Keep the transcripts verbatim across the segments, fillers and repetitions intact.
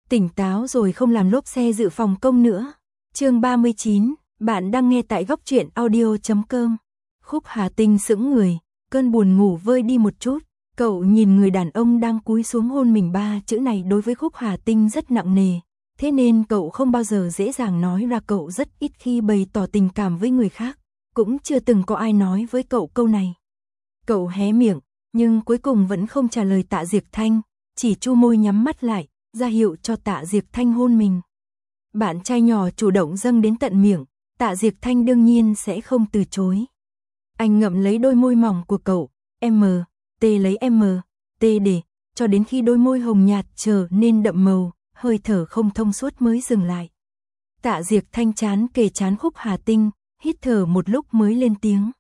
Tỉnh táo rồi không làm lốp xe dự phòng công nữa. Chương ba mươi chín, bạn đang nghe tại góc truyện audio chấm com. Khúc Hà Tinh sững người, cơn buồn ngủ vơi đi một chút. Cậu nhìn người đàn ông đang cúi xuống hôn mình, ba chữ này đối với Khúc Hà Tinh rất nặng nề. Thế nên cậu không bao giờ dễ dàng nói ra, cậu rất ít khi bày tỏ tình cảm với người khác. Cũng chưa từng có ai nói với cậu câu này. Cậu hé miệng, nhưng cuối cùng vẫn không trả lời Tạ Diệp Thanh, chỉ chu môi nhắm mắt lại, ra hiệu cho Tạ Diệp Thanh hôn mình. Bạn trai nhỏ chủ động dâng đến tận miệng, Tạ Diệp Thanh đương nhiên sẽ không từ chối. Anh ngậm lấy đôi môi mỏng của cậu, M, T lấy M, T để, cho đến khi đôi môi hồng nhạt trở nên đậm màu, hơi thở không thông suốt mới dừng lại. Tạ Diệp Thanh chán kề chán Khúc Hà Tinh, hít thở một lúc mới lên tiếng.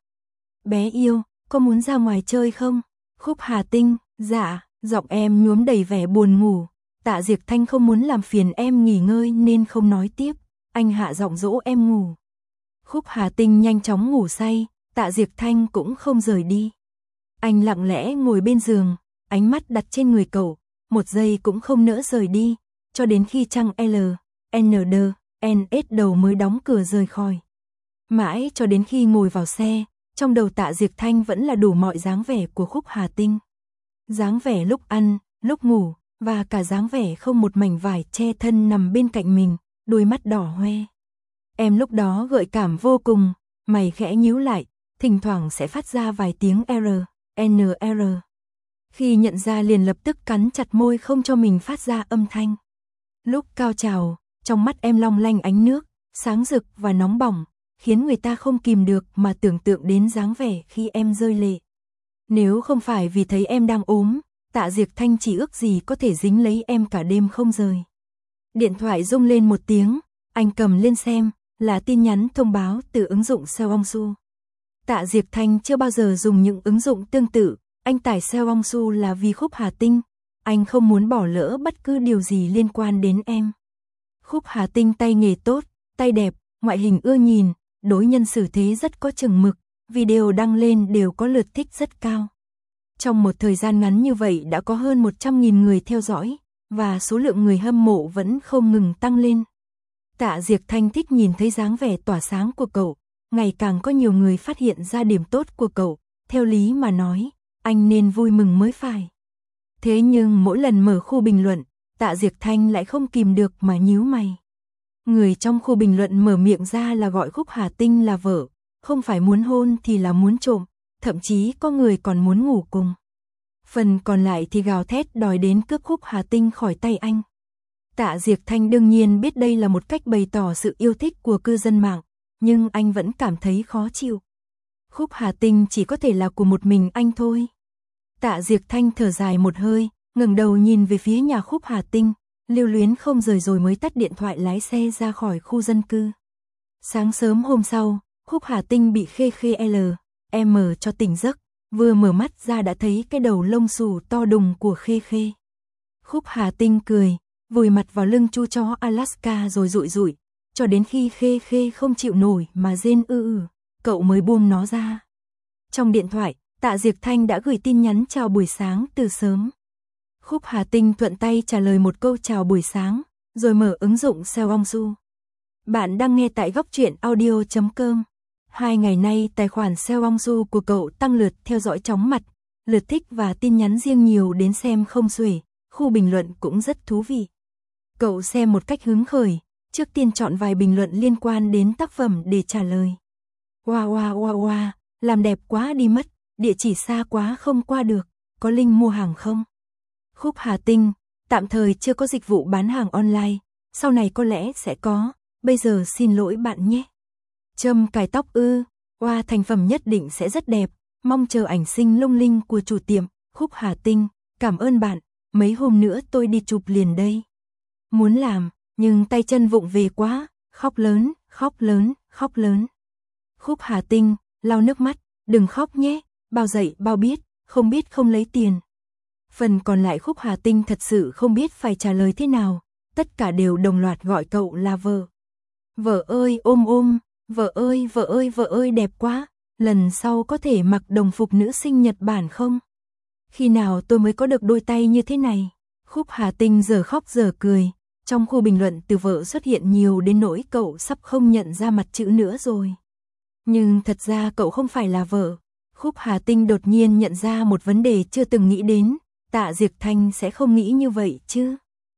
Bé yêu, có muốn ra ngoài chơi không? Khúc Hà Tinh, dạ, giọng em nhuốm đầy vẻ buồn ngủ. Tạ Diệp Thanh không muốn làm phiền em nghỉ ngơi nên không nói tiếp, anh hạ giọng dỗ em ngủ. Khúc Hà Tinh nhanh chóng ngủ say, Tạ Diệp Thanh cũng không rời đi. Anh lặng lẽ ngồi bên giường, ánh mắt đặt trên người cậu, một giây cũng không nỡ rời đi, cho đến khi trăng L, N D, N S đầu mới đóng cửa rời khỏi. Mãi cho đến khi ngồi vào xe, trong đầu Tạ Diệp Thanh vẫn là đủ mọi dáng vẻ của Khúc Hà Tinh. Dáng vẻ lúc ăn, lúc ngủ, và cả dáng vẻ không một mảnh vải che thân nằm bên cạnh mình, đôi mắt đỏ hoe. Em lúc đó gợi cảm vô cùng, mày khẽ nhíu lại, thỉnh thoảng sẽ phát ra vài tiếng R, N R. Khi nhận ra liền lập tức cắn chặt môi không cho mình phát ra âm thanh. Lúc cao trào, trong mắt em long lanh ánh nước, sáng rực và nóng bỏng, khiến người ta không kìm được mà tưởng tượng đến dáng vẻ khi em rơi lệ. Nếu không phải vì thấy em đang ốm, Tạ Diệp Thanh chỉ ước gì có thể dính lấy em cả đêm không rời. Điện thoại rung lên một tiếng, anh cầm lên xem, là tin nhắn thông báo từ ứng dụng Seongsu. Tạ Diệp Thanh chưa bao giờ dùng những ứng dụng tương tự, anh tải Seongsu là vì Khúc Hà Tinh, anh không muốn bỏ lỡ bất cứ điều gì liên quan đến em. Khúc Hà Tinh tay nghề tốt, tay đẹp, ngoại hình ưa nhìn, đối nhân xử thế rất có chừng mực, video đăng lên đều có lượt thích rất cao. Trong một thời gian ngắn như vậy đã có hơn một trăm nghìn người theo dõi, và số lượng người hâm mộ vẫn không ngừng tăng lên. Tạ Diệp Thanh thích nhìn thấy dáng vẻ tỏa sáng của cậu, ngày càng có nhiều người phát hiện ra điểm tốt của cậu, theo lý mà nói, anh nên vui mừng mới phải. Thế nhưng mỗi lần mở khu bình luận, Tạ Diệp Thanh lại không kìm được mà nhíu mày. Người trong khu bình luận mở miệng ra là gọi Khúc Hà Tinh là vợ, không phải muốn hôn thì là muốn trộm, thậm chí có người còn muốn ngủ cùng. Phần còn lại thì gào thét đòi đến cướp Khúc Hà Tinh khỏi tay anh. Tạ Diệp Thanh đương nhiên biết đây là một cách bày tỏ sự yêu thích của cư dân mạng, nhưng anh vẫn cảm thấy khó chịu. Khúc Hà Tinh chỉ có thể là của một mình anh thôi. Tạ Diệp Thanh thở dài một hơi, ngẩng đầu nhìn về phía nhà Khúc Hà Tinh, lưu luyến không rời rồi mới tắt điện thoại lái xe ra khỏi khu dân cư. Sáng sớm hôm sau, Khúc Hà Tinh bị Khê Khê L, M cho tỉnh giấc, vừa mở mắt ra đã thấy cái đầu lông xù to đùng của Khê Khê. Khúc Hà Tinh cười, vùi mặt vào lưng chu chó Alaska rồi dụi dụi, cho đến khi Khê Khê không chịu nổi mà rên ư ư, cậu mới buông nó ra. Trong điện thoại, Tạ Diệp Thanh đã gửi tin nhắn chào buổi sáng từ sớm. Khúc Hà Tinh thuận tay trả lời một câu chào buổi sáng, rồi mở ứng dụng Seongsu. Bạn đang nghe tại góc truyện audio chấm com. Hai ngày nay tài khoản Seongsu của cậu tăng lượt theo dõi chóng mặt, lượt thích và tin nhắn riêng nhiều đến xem không xuể, khu bình luận cũng rất thú vị. Cậu xem một cách hứng khởi, trước tiên chọn vài bình luận liên quan đến tác phẩm để trả lời. Wow wow wow wow, làm đẹp quá đi mất, địa chỉ xa quá không qua được, có link mua hàng không? Khúc Hà Tinh, tạm thời chưa có dịch vụ bán hàng online, sau này có lẽ sẽ có, bây giờ xin lỗi bạn nhé. Châm cài tóc ư, wow, thành phẩm nhất định sẽ rất đẹp, mong chờ ảnh xinh lung linh của chủ tiệm. Khúc Hà Tinh, cảm ơn bạn, mấy hôm nữa tôi đi chụp liền đây. Muốn làm, nhưng tay chân vụng về quá, khóc lớn, khóc lớn, khóc lớn. Khúc Hà Tinh, lau nước mắt, đừng khóc nhé, bao dậy bao biết, không biết không lấy tiền. Phần còn lại Khúc Hà Tinh thật sự không biết phải trả lời thế nào, tất cả đều đồng loạt gọi cậu là vợ. Vợ ơi ôm ôm, vợ ơi vợ ơi vợ ơi đẹp quá, lần sau có thể mặc đồng phục nữ sinh Nhật Bản không? Khi nào tôi mới có được đôi tay như thế này? Khúc Hà Tinh giờ khóc giờ cười, Trong khu bình luận từ vợ xuất hiện nhiều đến nỗi cậu sắp không nhận ra mặt chữ nữa rồi. Nhưng thật ra cậu không phải là vợ. Khúc Hà Tinh đột nhiên nhận ra một vấn đề chưa từng nghĩ đến, Tạ Diệp Thanh sẽ không nghĩ như vậy chứ.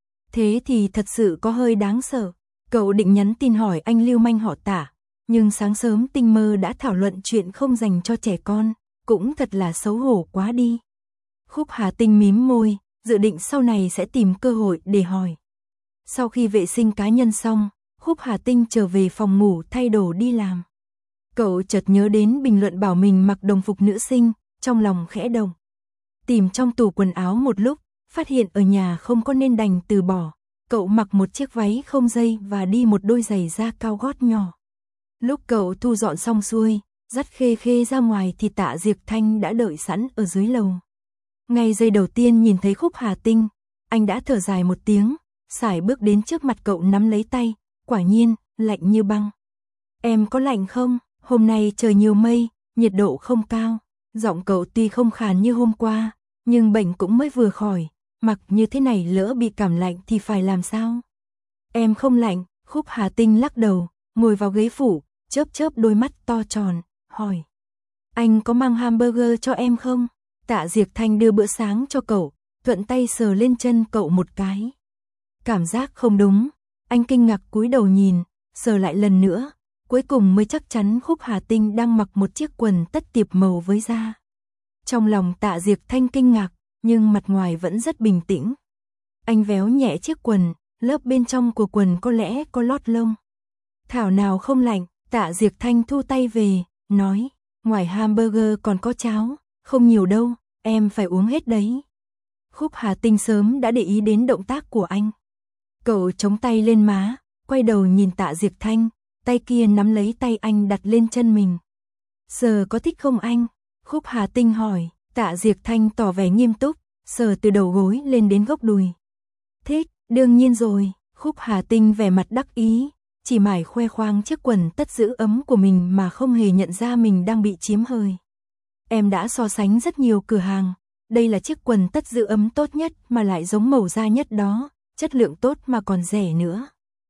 Thế thì thật sự có hơi đáng sợ. Cậu định nhắn tin hỏi anh lưu manh họ Tạ, nhưng sáng sớm tinh mơ đã thảo luận chuyện không dành cho trẻ con, cũng thật là xấu hổ quá đi. Khúc Hà Tinh mím môi, dự định sau này sẽ tìm cơ hội để hỏi. Sau khi vệ sinh cá nhân xong, Khúc Hà Tinh trở về phòng ngủ thay đồ đi làm. Cậu chợt nhớ đến bình luận bảo mình mặc đồng phục nữ sinh, trong lòng khẽ động. Tìm trong tủ quần áo một lúc, phát hiện ở nhà không có nên đành từ bỏ. Cậu mặc một chiếc váy không dây và đi một đôi giày da cao gót nhỏ. Lúc cậu thu dọn xong xuôi, dắt Khê Khê ra ngoài thì Tạ Diệp Thanh đã đợi sẵn ở dưới lầu. Ngay giây đầu tiên nhìn thấy Khúc Hà Tinh, anh đã thở dài một tiếng, sải bước đến trước mặt cậu nắm lấy tay, quả nhiên, lạnh như băng. Em có lạnh không? Hôm nay trời nhiều mây, nhiệt độ không cao. Giọng cậu tuy không khàn như hôm qua, nhưng bệnh cũng mới vừa khỏi, mặc như thế này lỡ bị cảm lạnh thì phải làm sao? Em không lạnh, Khúc Hà Tinh lắc đầu, ngồi vào ghế phủ, chớp chớp đôi mắt to tròn, hỏi. Anh có mang hamburger cho em không? Tạ Diệp Thanh đưa bữa sáng cho cậu, thuận tay sờ lên chân cậu một cái. Cảm giác không đúng, anh kinh ngạc cúi đầu nhìn, sờ lại lần nữa, cuối cùng mới chắc chắn Khúc Hà Tinh đang mặc một chiếc quần tất tiệp màu với da. Trong lòng Tạ Diệp Thanh kinh ngạc, nhưng mặt ngoài vẫn rất bình tĩnh. Anh véo nhẹ chiếc quần, lớp bên trong của quần có lẽ có lót lông. Thảo nào không lạnh, Tạ Diệp Thanh thu tay về, nói, ngoài hamburger còn có cháo, không nhiều đâu, em phải uống hết đấy. Khúc Hà Tinh sớm đã để ý đến động tác của anh. Cậu chống tay lên má, quay đầu nhìn Tạ Diệp Thanh, tay kia nắm lấy tay anh đặt lên chân mình. Sờ có thích không anh? Khúc Hà Tinh hỏi. Tạ Diệp Thanh tỏ vẻ nghiêm túc, sờ từ đầu gối lên đến gốc đùi. Thích, đương nhiên rồi. Khúc Hà Tinh vẻ mặt đắc ý, chỉ mải khoe khoang chiếc quần tất giữ ấm của mình mà không hề nhận ra mình đang bị chiếm hời. Em đã so sánh rất nhiều cửa hàng, đây là chiếc quần tất giữ ấm tốt nhất mà lại giống màu da nhất đó, chất lượng tốt mà còn rẻ nữa.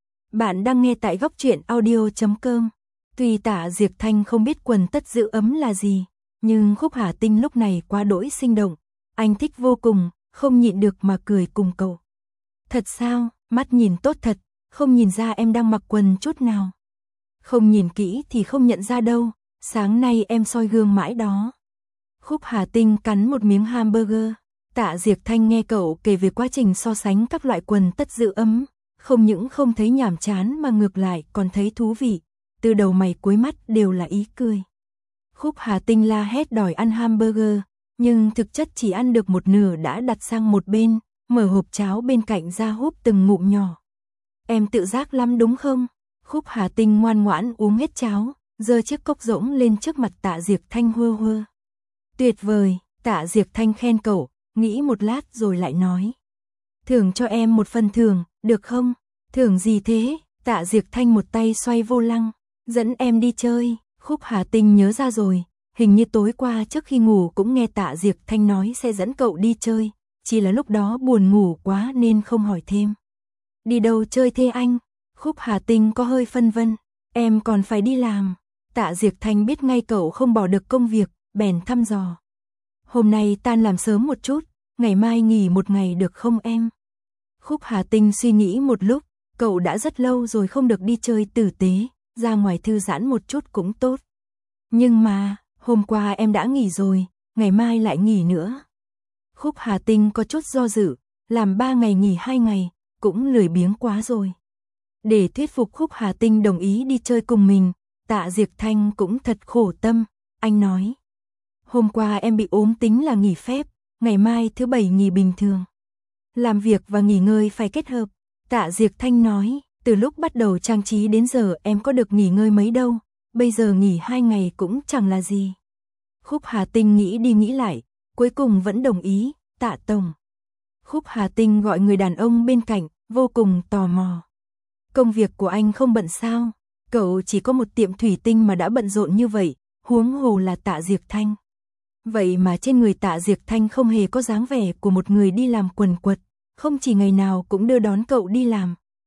Bạn đang nghe tại góc truyện audio chấm com. Tuy Tạ Diệp Thanh không biết quần tất giữ ấm là gì, nhưng Khúc Hà Tinh lúc này quá đỗi sinh động, anh thích vô cùng, không nhịn được mà cười cùng cậu. Thật sao, mắt nhìn tốt thật, không nhìn ra em đang mặc quần chút nào. Không nhìn kỹ thì không nhận ra đâu, sáng nay em soi gương mãi đó. Khúc Hà Tinh cắn một miếng hamburger, Tạ Diệp Thanh nghe cậu kể về quá trình so sánh các loại quần tất giữ ấm, không những không thấy nhàm chán mà ngược lại còn thấy thú vị, từ đầu mày cuối mắt đều là ý cười. Khúc Hà Tinh la hét đòi ăn hamburger, nhưng thực chất chỉ ăn được một nửa đã đặt sang một bên, mở hộp cháo bên cạnh ra húp từng ngụm nhỏ. Em tự giác lắm đúng không? Khúc Hà Tinh ngoan ngoãn uống hết cháo, giơ chiếc cốc rỗng lên trước mặt Tạ Diệp Thanh hơ hơ. Tuyệt vời, Tạ Diệp Thanh khen cậu, nghĩ một lát rồi lại nói. Thưởng cho em một phần thưởng, được không? Thưởng gì thế? Tạ Diệp Thanh một tay xoay vô lăng, dẫn em đi chơi. Khúc Hà Tinh nhớ ra rồi, hình như tối qua trước khi ngủ cũng nghe Tạ Diệp Thanh nói sẽ dẫn cậu đi chơi, chỉ là lúc đó buồn ngủ quá nên không hỏi thêm. Đi đâu chơi thế anh? Khúc Hà Tinh có hơi phân vân, em còn phải đi làm. Tạ Diệp Thanh biết ngay cậu không bỏ được công việc, bèn thăm dò. Hôm nay tan làm sớm một chút, ngày mai nghỉ một ngày được không em? Khúc Hà Tinh suy nghĩ một lúc, cậu đã rất lâu rồi không được đi chơi tử tế, ra ngoài thư giãn một chút cũng tốt. Nhưng mà, hôm qua em đã nghỉ rồi, ngày mai lại nghỉ nữa. Khúc Hà Tinh có chút do dự, làm ba ngày nghỉ hai ngày, cũng lười biếng quá rồi. Để thuyết phục Khúc Hà Tinh đồng ý đi chơi cùng mình, Tạ Diệp Thanh cũng thật khổ tâm, anh nói. Hôm qua em bị ốm tính là nghỉ phép, ngày mai thứ bảy nghỉ bình thường. Làm việc và nghỉ ngơi phải kết hợp, Tạ Diệp Thanh nói, từ lúc bắt đầu trang trí đến giờ em có được nghỉ ngơi mấy đâu, bây giờ nghỉ hai ngày cũng chẳng là gì. Khúc Hà Tinh nghĩ đi nghĩ lại, cuối cùng vẫn đồng ý, Tạ Tổng. Khúc Hà Tinh gọi người đàn ông bên cạnh, vô cùng tò mò. Công việc của anh không bận sao? Cậu chỉ có một tiệm thủy tinh mà đã bận rộn như vậy, huống hồ là Tạ Diệp Thanh. Vậy mà trên người Tạ Diệp Thanh không hề có dáng vẻ của một người đi làm quần quật, không chỉ ngày nào cũng đưa đón cậu đi làm,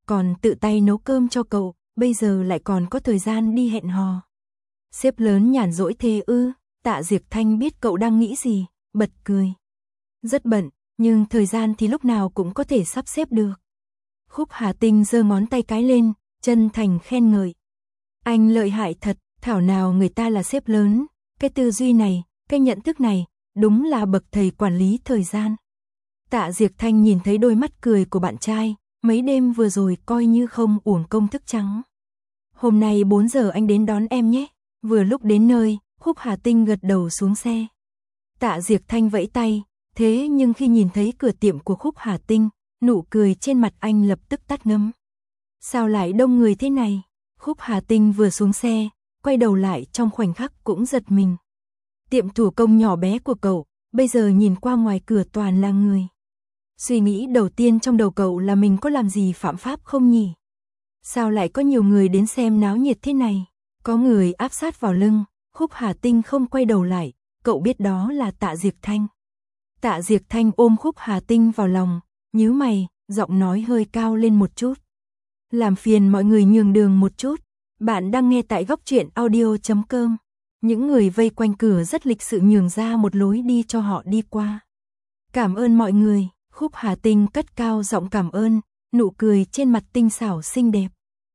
còn tự tay nấu cơm cho cậu, bây giờ lại còn có thời gian đi hẹn hò. Sếp lớn nhàn rỗi thế ư? Tạ Diệc Thanh biết cậu đang nghĩ gì, bật cười. Rất bận, nhưng thời gian thì lúc nào cũng có thể sắp xếp được. Khúc Hà Tinh giơ ngón tay cái lên, chân thành khen ngợi. Anh lợi hại thật, thảo nào người ta là sếp lớn, cái tư duy này, cái nhận thức này, đúng là bậc thầy quản lý thời gian. Tạ Diệc Thanh nhìn thấy đôi mắt cười của bạn trai, mấy đêm vừa rồi coi như không uổng công thức trắng. Hôm nay bốn giờ anh đến đón em nhé. Vừa lúc đến nơi, Khúc Hà Tinh gật đầu xuống xe. Tạ Diệc Thanh vẫy tay, thế nhưng khi nhìn thấy cửa tiệm của Khúc Hà Tinh, nụ cười trên mặt anh lập tức tắt ngấm. Sao lại đông người thế này? Khúc Hà Tinh vừa xuống xe, quay đầu lại trong khoảnh khắc cũng giật mình. Tiệm thủ công nhỏ bé của cậu, bây giờ nhìn qua ngoài cửa toàn là người. Suy nghĩ đầu tiên trong đầu cậu là mình có làm gì phạm pháp không nhỉ? Sao lại có nhiều người đến xem náo nhiệt thế này? Có người áp sát vào lưng, Khúc Hà Tinh không quay đầu lại, cậu biết đó là Tạ Diệc Thanh. Tạ Diệc Thanh ôm Khúc Hà Tinh vào lòng, nhíu mày, giọng nói hơi cao lên một chút. Làm phiền mọi người nhường đường một chút, bạn đang nghe tại góc truyện audio chấm com. Những người vây quanh cửa rất lịch sự nhường ra một lối đi cho họ đi qua. Cảm ơn mọi người, Khúc Hà Tinh cất cao giọng cảm ơn, nụ cười trên mặt tinh xảo xinh đẹp.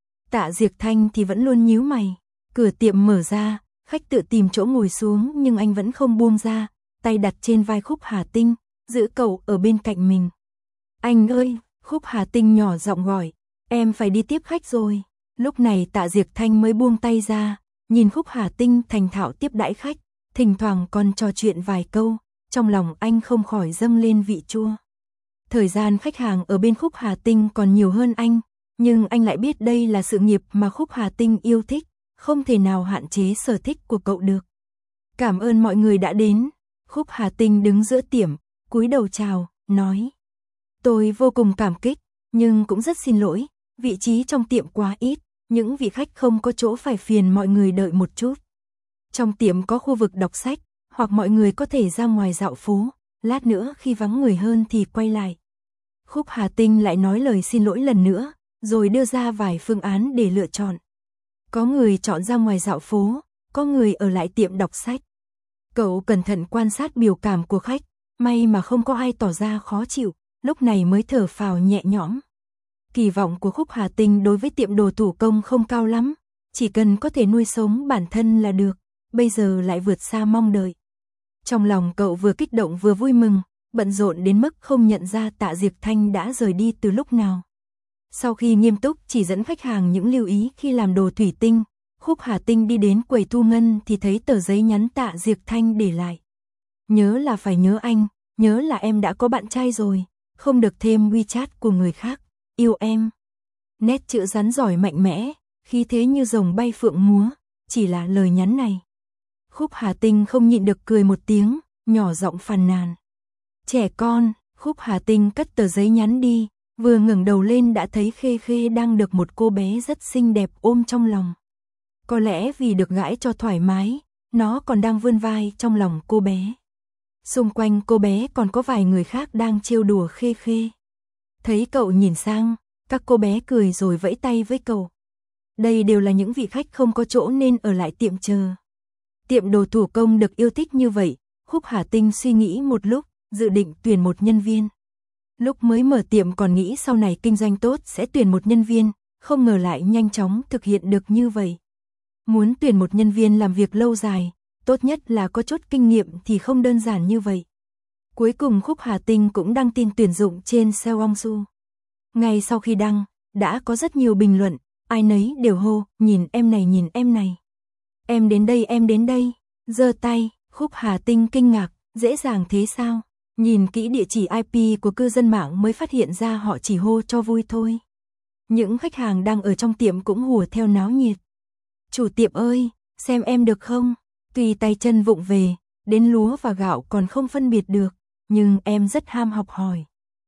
Tạ Diệc Thanh thì vẫn luôn nhíu mày, cửa tiệm mở ra, khách tự tìm chỗ ngồi xuống nhưng anh vẫn không buông ra, tay đặt trên vai Khúc Hà Tinh, giữ cậu ở bên cạnh mình. Anh ơi, Khúc Hà Tinh nhỏ giọng gọi, em phải đi tiếp khách rồi. Lúc này Tạ Diệc Thanh mới buông tay ra, nhìn Khúc Hà Tinh thành thạo tiếp đãi khách, thỉnh thoảng còn trò chuyện vài câu, trong lòng anh không khỏi dâng lên vị chua. Thời gian khách hàng ở bên Khúc Hà Tinh còn nhiều hơn anh, nhưng anh lại biết đây là sự nghiệp mà Khúc Hà Tinh yêu thích, không thể nào hạn chế sở thích của cậu được. Cảm ơn mọi người đã đến. Khúc Hà Tinh đứng giữa tiệm, cúi đầu chào, nói. Tôi vô cùng cảm kích, nhưng cũng rất xin lỗi, vị trí trong tiệm quá ít, những vị khách không có chỗ phải phiền mọi người đợi một chút. Trong tiệm có khu vực đọc sách, hoặc mọi người có thể ra ngoài dạo phố, lát nữa khi vắng người hơn thì quay lại. Khúc Hà Tinh lại nói lời xin lỗi lần nữa, rồi đưa ra vài phương án để lựa chọn. Có người chọn ra ngoài dạo phố, có người ở lại tiệm đọc sách. Cậu cẩn thận quan sát biểu cảm của khách, may mà không có ai tỏ ra khó chịu, lúc này mới thở phào nhẹ nhõm. Kỳ vọng của Khúc Hà Tinh đối với tiệm đồ thủ công không cao lắm, chỉ cần có thể nuôi sống bản thân là được, bây giờ lại vượt xa mong đợi. Trong lòng cậu vừa kích động vừa vui mừng, bận rộn đến mức không nhận ra Tạ Diệc Thanh đã rời đi từ lúc nào. Sau khi nghiêm túc chỉ dẫn khách hàng những lưu ý khi làm đồ thủy tinh, Khúc Hà Tinh đi đến quầy thu ngân thì thấy tờ giấy nhắn Tạ Diệc Thanh để lại. Nhớ là phải nhớ anh, nhớ là em đã có bạn trai rồi, không được thêm WeChat của người khác, yêu em. Nét chữ rắn giỏi mạnh mẽ, khí thế như rồng bay phượng múa, chỉ là lời nhắn này. Khúc Hà Tinh không nhịn được cười một tiếng, nhỏ giọng phàn nàn. Trẻ con, Khúc Hà Tinh cất tờ giấy nhắn đi, vừa ngẩng đầu lên đã thấy Khê Khê đang được một cô bé rất xinh đẹp ôm trong lòng. Có lẽ vì được gãi cho thoải mái, nó còn đang vươn vai trong lòng cô bé. Xung quanh cô bé còn có vài người khác đang trêu đùa Khê Khê. Thấy cậu nhìn sang, các cô bé cười rồi vẫy tay với cậu. Đây đều là những vị khách không có chỗ nên ở lại tiệm chờ. Tiệm đồ thủ công được yêu thích như vậy, Khúc Hà Tinh suy nghĩ một lúc, dự định tuyển một nhân viên. Lúc mới mở tiệm còn nghĩ sau này kinh doanh tốt sẽ tuyển một nhân viên, không ngờ lại nhanh chóng thực hiện được như vậy. Muốn tuyển một nhân viên làm việc lâu dài, tốt nhất là có chút kinh nghiệm thì không đơn giản như vậy. Cuối cùng Khúc Hà Tinh cũng đăng tin tuyển dụng trên Seongsu. Ngay sau khi đăng, đã có rất nhiều bình luận, ai nấy đều hô, nhìn em này nhìn em này. Em đến đây em đến đây, giơ tay, Khúc Hà Tinh kinh ngạc, dễ dàng thế sao? Nhìn kỹ địa chỉ i pê của cư dân mạng mới phát hiện ra họ chỉ hô cho vui thôi. Những khách hàng đang ở trong tiệm cũng hùa theo náo nhiệt. Chủ tiệm ơi, xem em được không? Tuy tay chân vụng về, đến lúa và gạo còn không phân biệt được, nhưng em rất ham học hỏi.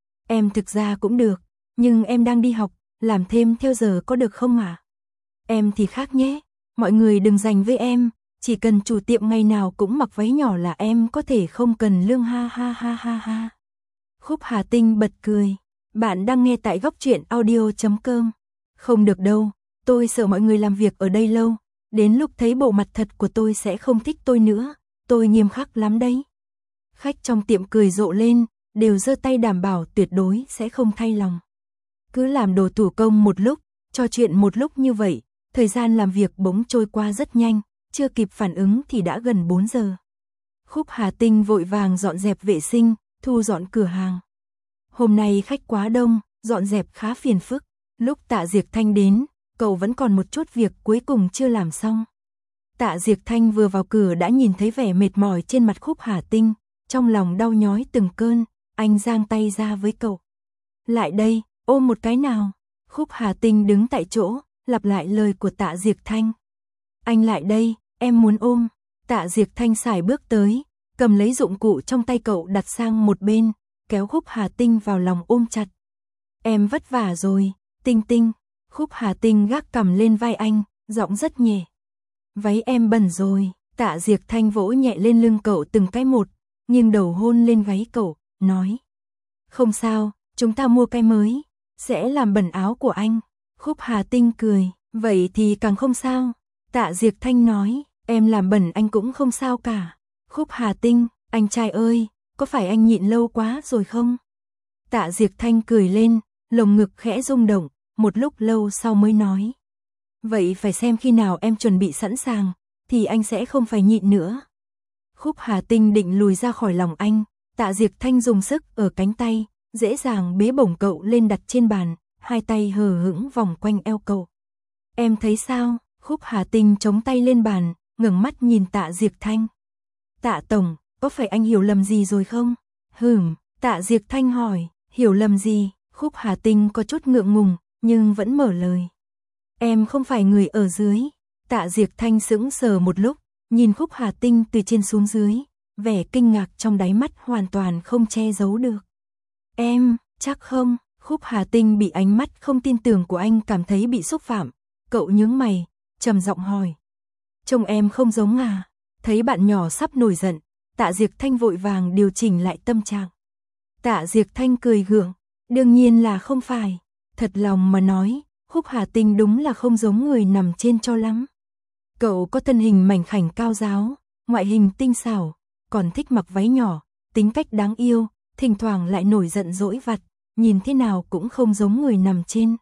Em thực ra cũng được, nhưng em đang đi học, làm thêm theo giờ có được không ạ? À? Em thì khác nhé, mọi người đừng giành với em, chỉ cần chủ tiệm ngày nào cũng mặc váy nhỏ là em có thể không cần lương ha ha ha ha ha. Khúc Hà Tinh bật cười, Bạn đang nghe tại góc truyện audio chấm com. Không được đâu, tôi sợ mọi người làm việc ở đây lâu, đến lúc thấy bộ mặt thật của tôi sẽ không thích tôi nữa, tôi nghiêm khắc lắm đấy. Khách trong tiệm cười rộ lên, đều giơ tay đảm bảo tuyệt đối sẽ không thay lòng. Cứ làm đồ thủ công một lúc, trò chuyện một lúc như vậy, thời gian làm việc bỗng trôi qua rất nhanh, chưa kịp phản ứng thì đã gần bốn giờ. Khúc Hà Tinh vội vàng dọn dẹp vệ sinh, thu dọn cửa hàng. Hôm nay khách quá đông, dọn dẹp khá phiền phức. Lúc Tạ Diệp Thanh đến, cậu vẫn còn một chút việc cuối cùng chưa làm xong. Tạ Diệp Thanh vừa vào cửa đã nhìn thấy vẻ mệt mỏi trên mặt Khúc Hà Tinh, trong lòng đau nhói từng cơn, anh giang tay ra với cậu. Lại đây, ôm một cái nào. Khúc Hà Tinh đứng tại chỗ, lặp lại lời của Tạ Diệp Thanh. Anh lại đây, em muốn ôm. Tạ Diệp Thanh sải bước tới, cầm lấy dụng cụ trong tay cậu đặt sang một bên, kéo Khúc Hà Tinh vào lòng ôm chặt. Em vất vả rồi, Tinh Tinh. Khúc Hà Tinh gác cằm lên vai anh, giọng rất nhẹ. Váy em bẩn rồi. Tạ Diệp Thanh vỗ nhẹ lên lưng cậu từng cái một, nghiêng đầu hôn lên gáy cậu, nói. Không sao, chúng ta mua cái mới, sẽ làm bẩn áo của anh. Khúc Hà Tinh cười, vậy thì càng không sao. Tạ Diệp Thanh nói, em làm bẩn anh cũng không sao cả. Khúc Hà Tinh, anh trai ơi, có phải anh nhịn lâu quá rồi không? Tạ Diệp Thanh cười lên, lồng ngực khẽ rung động, một lúc lâu sau mới nói. Vậy phải xem khi nào em chuẩn bị sẵn sàng, thì anh sẽ không phải nhịn nữa. Khúc Hà Tinh định lùi ra khỏi lòng anh, Tạ Diệp Thanh dùng sức ở cánh tay, dễ dàng bế bổng cậu lên đặt trên bàn, hai tay hờ hững vòng quanh eo cậu. Em thấy sao? Khúc Hà Tinh chống tay lên bàn, ngẩng mắt nhìn Tạ Diệp Thanh. Tạ Tổng, có phải anh hiểu lầm gì rồi không? Hừm, Tạ Diệp Thanh hỏi, hiểu lầm gì? Khúc Hà Tinh có chút ngượng ngùng, nhưng vẫn mở lời. Em không phải người ở dưới. Tạ Diệp Thanh sững sờ một lúc, nhìn Khúc Hà Tinh từ trên xuống dưới, vẻ kinh ngạc trong đáy mắt hoàn toàn không che giấu được. Em, chắc không? Khúc Hà Tinh bị ánh mắt không tin tưởng của anh cảm thấy bị xúc phạm, cậu nhướng mày, trầm giọng hỏi. Trông em không giống à? Thấy bạn nhỏ sắp nổi giận, Tạ Diệp Thanh vội vàng điều chỉnh lại tâm trạng. Tạ Diệp Thanh cười gượng, đương nhiên là không phải. Thật lòng mà nói, Khúc Hà Tinh đúng là không giống người nằm trên cho lắm. Cậu có thân hình mảnh khảnh cao ráo, ngoại hình tinh xảo, còn thích mặc váy nhỏ, tính cách đáng yêu, thỉnh thoảng lại nổi giận dỗi vặt, nhìn thế nào cũng không giống người nằm trên.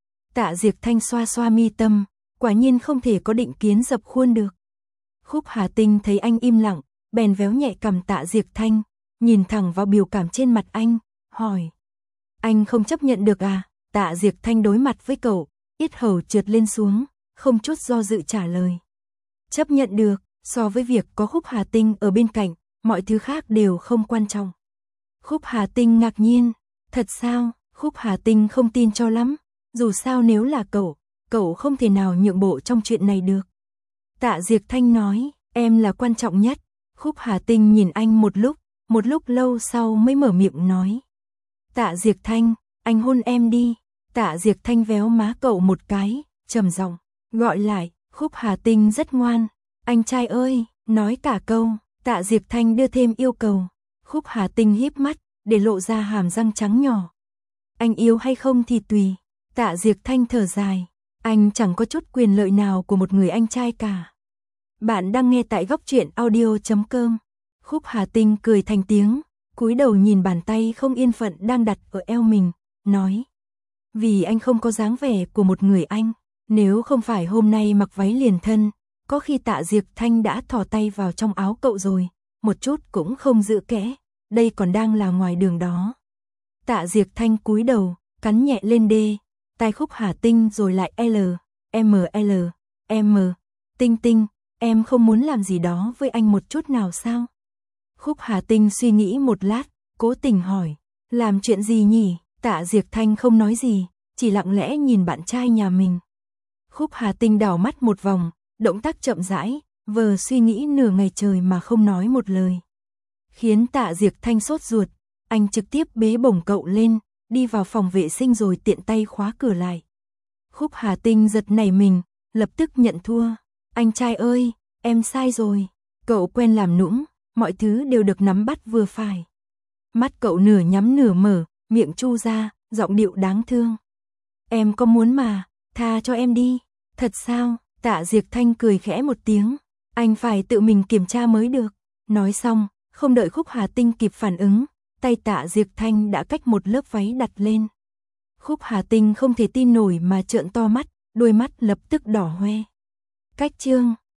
Tạ Diệp Thanh xoa xoa mi tâm, quả nhiên không thể có định kiến dập khuôn được. Khúc Hà Tinh thấy anh im lặng, bèn véo nhẹ cằm Tạ Diệp Thanh, nhìn thẳng vào biểu cảm trên mặt anh, hỏi. Anh không chấp nhận được à? Tạ Diệp Thanh đối mặt với cậu, yết hầu trượt lên xuống, không chút do dự trả lời. Chấp nhận được, so với việc có Khúc Hà Tinh ở bên cạnh, mọi thứ khác đều không quan trọng. Khúc Hà Tinh ngạc nhiên, thật sao? Khúc Hà Tinh không tin cho lắm, dù sao nếu là cậu, cậu không thể nào nhượng bộ trong chuyện này được. Tạ Diệp Thanh nói, em là quan trọng nhất. Khúc Hà Tinh nhìn anh một lúc, một lúc lâu sau mới mở miệng nói. Tạ Diệp Thanh, anh hôn em đi. Tạ Diệp Thanh véo má cậu một cái, trầm giọng gọi lại. Khúc Hà Tinh rất ngoan. Anh trai ơi, nói cả câu. Tạ Diệp Thanh đưa thêm yêu cầu. Khúc Hà Tinh híp mắt, để lộ ra hàm răng trắng nhỏ. Anh yêu hay không thì tùy. Tạ Diệp Thanh thở dài. Anh chẳng có chút quyền lợi nào của một người anh trai cả. Bạn đang nghe tại góc truyện audio chấm com. Khúc Hà Tinh cười thành tiếng, cúi đầu nhìn bàn tay không yên phận đang đặt ở eo mình, nói. Vì anh không có dáng vẻ của một người anh, nếu không phải hôm nay mặc váy liền thân, có khi Tạ Diệp Thanh đã thò tay vào trong áo cậu rồi, một chút cũng không giữ kẽ, đây còn đang là ngoài đường đó. Tạ Diệp Thanh cúi đầu, cắn nhẹ lên đê, tai Khúc Hà Tinh rồi lại L, M L, M, Tinh Tinh, em không muốn làm gì đó với anh một chút nào sao? Khúc Hà Tinh suy nghĩ một lát, cố tình hỏi, làm chuyện gì nhỉ? Tạ Diệp Thanh không nói gì, chỉ lặng lẽ nhìn bạn trai nhà mình. Khúc Hà Tinh đảo mắt một vòng, động tác chậm rãi, vờ suy nghĩ nửa ngày trời mà không nói một lời. Khiến Tạ Diệp Thanh sốt ruột, anh trực tiếp bế bổng cậu lên, đi vào phòng vệ sinh rồi tiện tay khóa cửa lại. Khúc Hà Tinh giật nảy mình, lập tức nhận thua. Anh trai ơi, em sai rồi. Cậu quen làm nũng, mọi thứ đều được nắm bắt vừa phải. Mắt cậu nửa nhắm nửa mở, miệng chu ra, giọng điệu đáng thương. Em có muốn mà, tha cho em đi. Thật sao? Tạ Diệc Thanh cười khẽ một tiếng. Anh phải tự mình kiểm tra mới được. Nói xong, không đợi Khúc Hà Tinh kịp phản ứng, tay Tạ Diệc Thanh đã cách một lớp váy đặt lên. Khúc Hà Tinh không thể tin nổi mà trợn to mắt, đôi mắt lập tức đỏ hoe. Cách chương